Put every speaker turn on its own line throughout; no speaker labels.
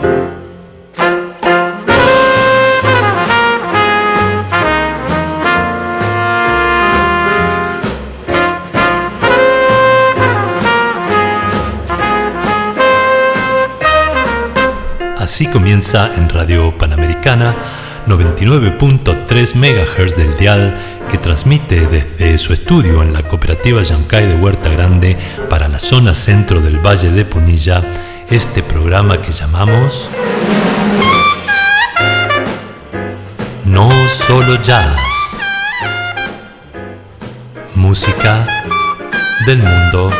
Así comienza en Radio Panamericana 99.3 MHz del dial, que transmite desde su estudio en la cooperativa Yancay de Huerta Grande para la zona centro del Valle de Punilla, este programa que llamamos No Solo Jazz, música del mundo.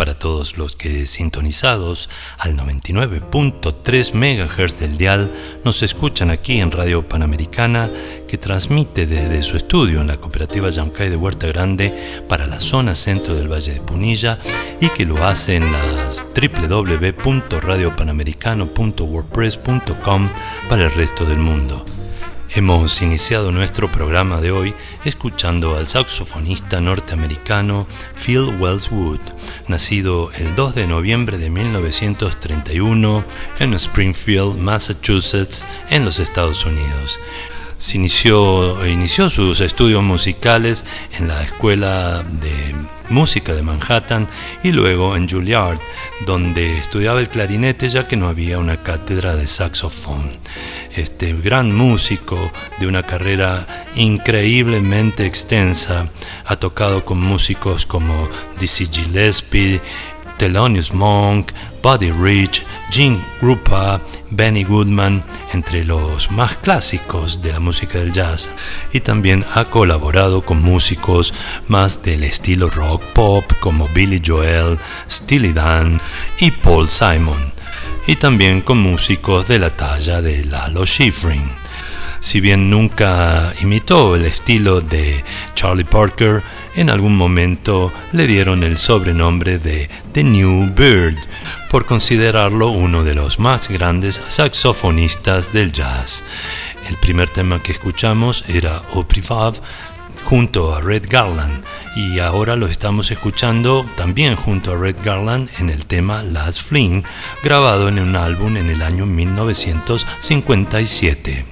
para todos los que, sintonizados al 99.3 MHz del dial, nos escuchan aquí en Radio Panamericana, que transmite desde su estudio en la cooperativa Llancay de Huerta Grande para la zona centro del Valle de Punilla, y que lo hace en las www.radiopanamericano.wordpress.com para el resto del mundo. Hemos iniciado nuestro programa de hoy escuchando al saxofonista norteamericano Phil Wellswood, nacido el 2 de noviembre de 1931 en Springfield, Massachusetts, en los Estados Unidos. Inició sus estudios musicales en la Escuela de Música de Manhattan y luego en Juilliard, donde estudiaba el clarinete ya que no había una cátedra de saxofón. Este gran músico de una carrera increíblemente extensa ha tocado con músicos como Dizzy Gillespie, Thelonious Monk, Buddy Rich, Gene Krupa, Benny Goodman, entre los más clásicos de la música del jazz, y también ha colaborado con músicos más del estilo rock pop como Billy Joel, Steely Dan y Paul Simon, y también con músicos de la talla de Lalo Schifrin. Si bien nunca imitó el estilo de Charlie Parker, en algún momento le dieron el sobrenombre de The New Bird, por considerarlo uno de los más grandes saxofonistas del jazz. El primer tema que escuchamos era Au Privé junto a Red Garland, y ahora lo estamos escuchando también junto a Red Garland en el tema Last Fling, grabado en un álbum en el año 1957.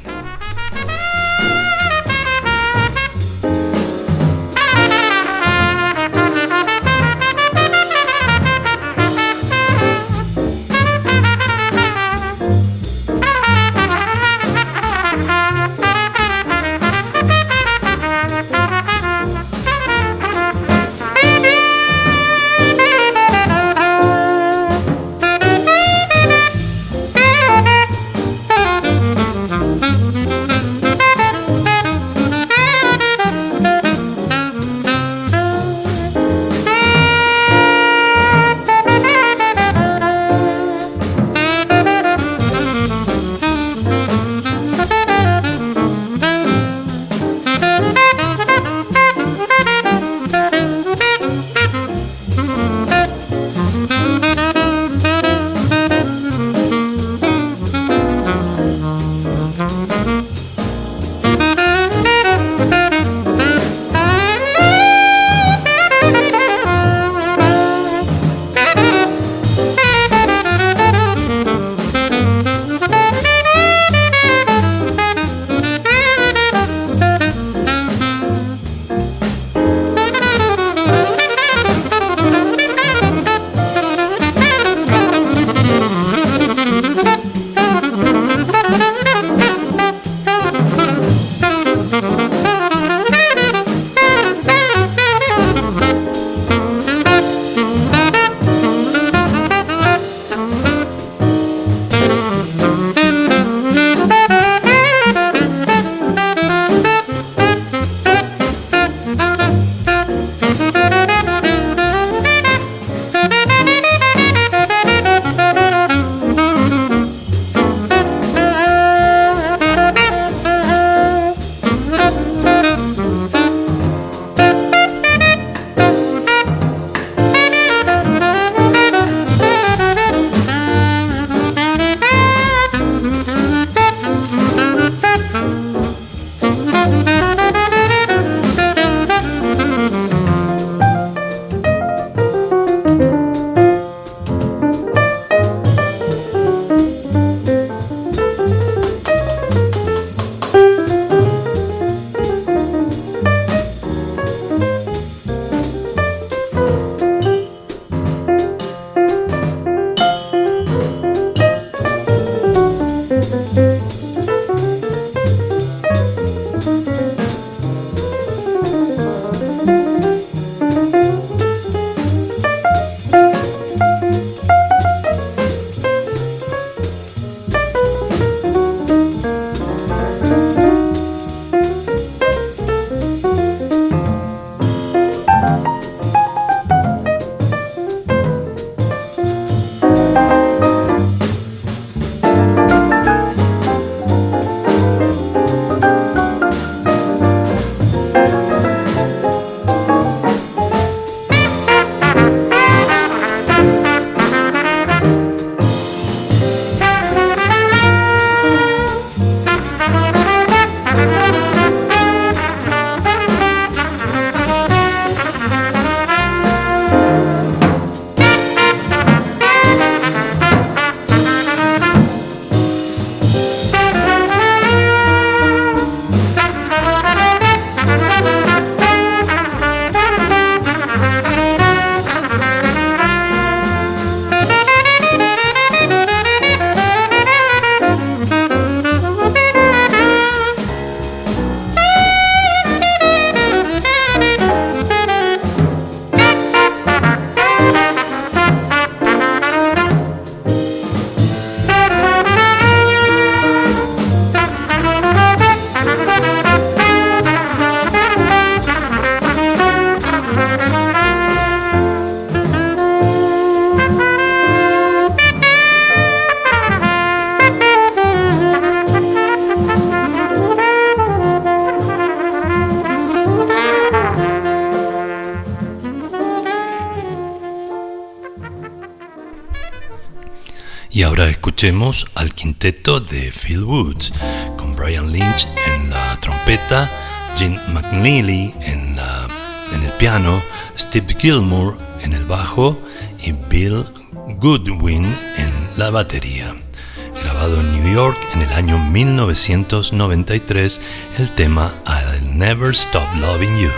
Y ahora escuchemos al quinteto de Phil Woods, con Brian Lynch en la trompeta, Gene McNeely en el piano, Steve Gilmour en el bajo y Bill Goodwin en la batería. Grabado en New York en el año 1993, el tema I'll Never Stop Loving You.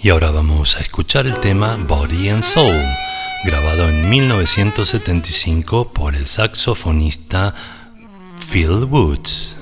Y ahora vamos a escuchar el tema Body and Soul, grabado en 1975 por el saxofonista Phil Woods.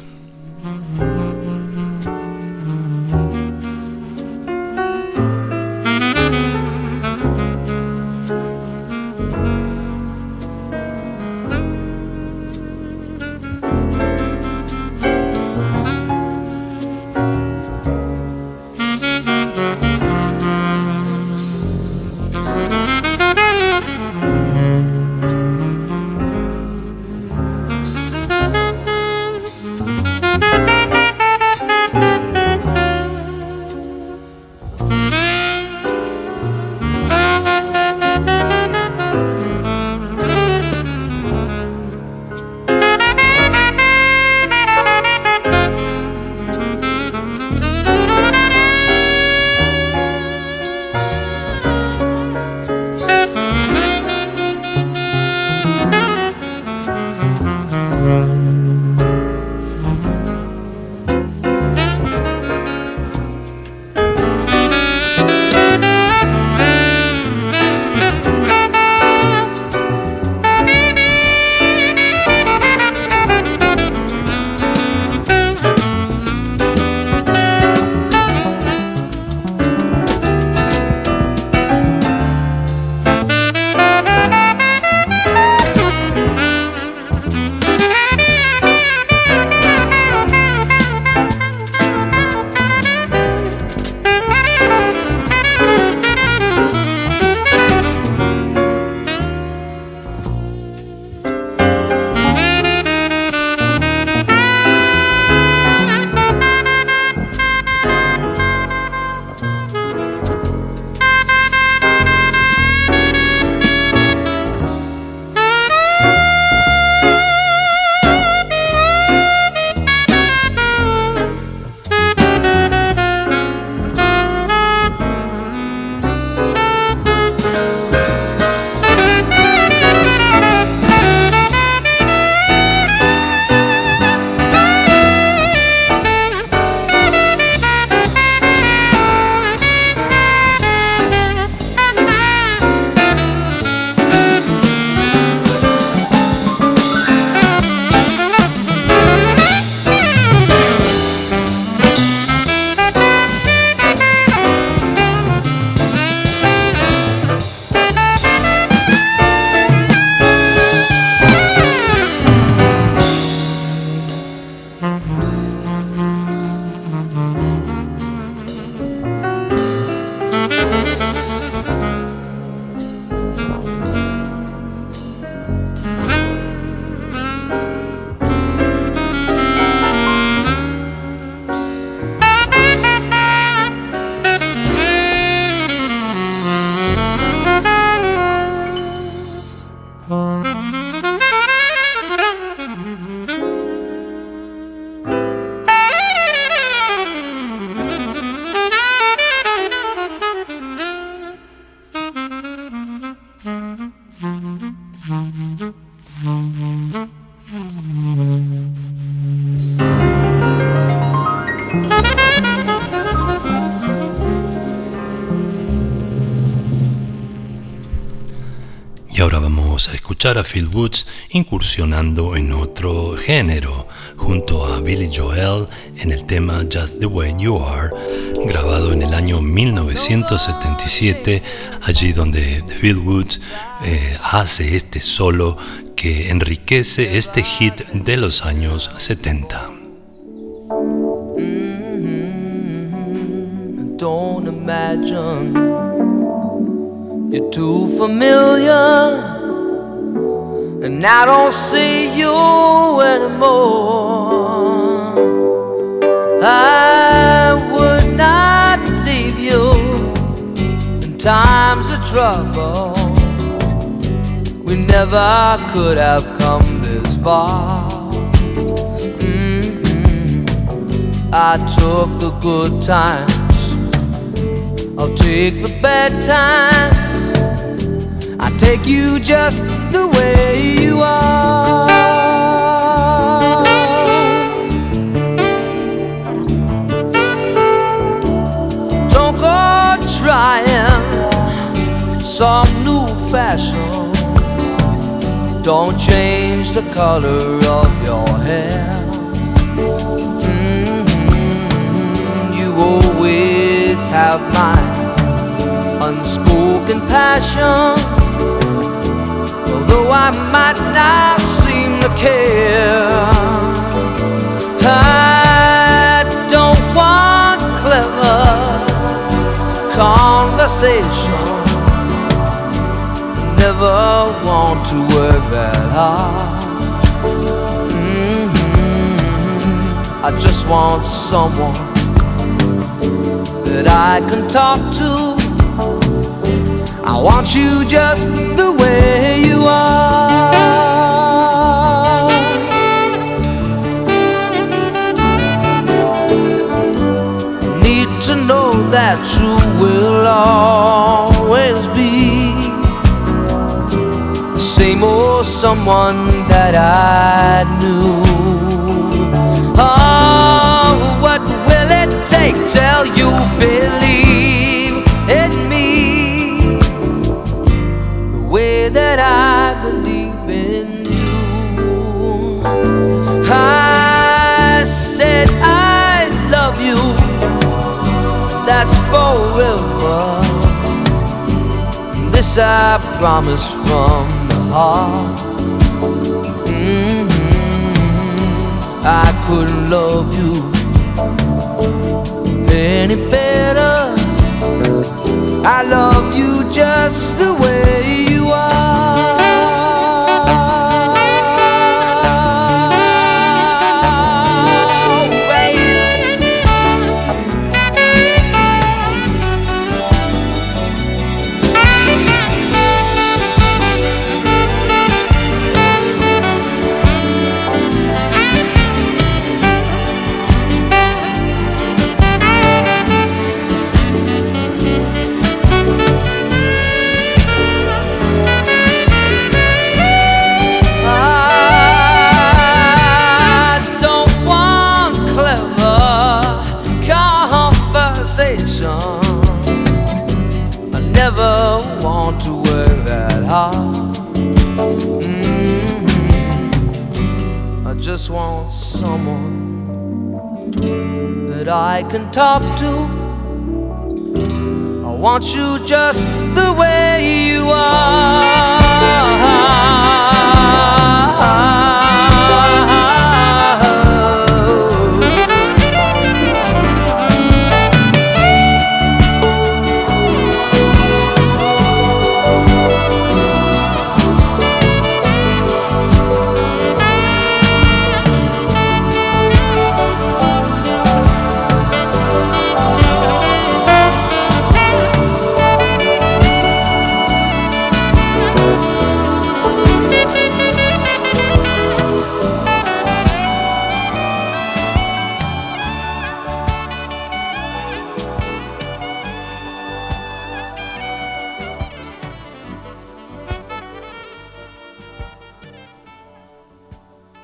Y ahora vamos a escuchar a Phil Woods incursionando en otro género, junto a Billy Joel en el tema Just the Way You Are, grabado en el año 1977, allí donde Phil Woods hace este solo que enriquece este hit de los años 70.
Don't imagine you're too familiar, and I don't see you anymore. I would not leave you in times of trouble. We never could have come this far. I took the good times, I'll take the bad times. I take you just the way you are. Don't go try some new fashion. Don't change the color of your hair. You always have my unspoken passion. Although I might not seem to care, I don't want clever conversation. Never want to work that hard. I just want someone that I can talk to. I want you just the way you are. Need to know that you will always be the same old someone that I knew. Oh, what will it take till you believe in me the way that I believe in you? I said I love you, that's forever. This I promise from the heart. I couldn't love you any better. I love you just the way you are. I never want to work that hard. I just want someone that I can talk to. I want you just the way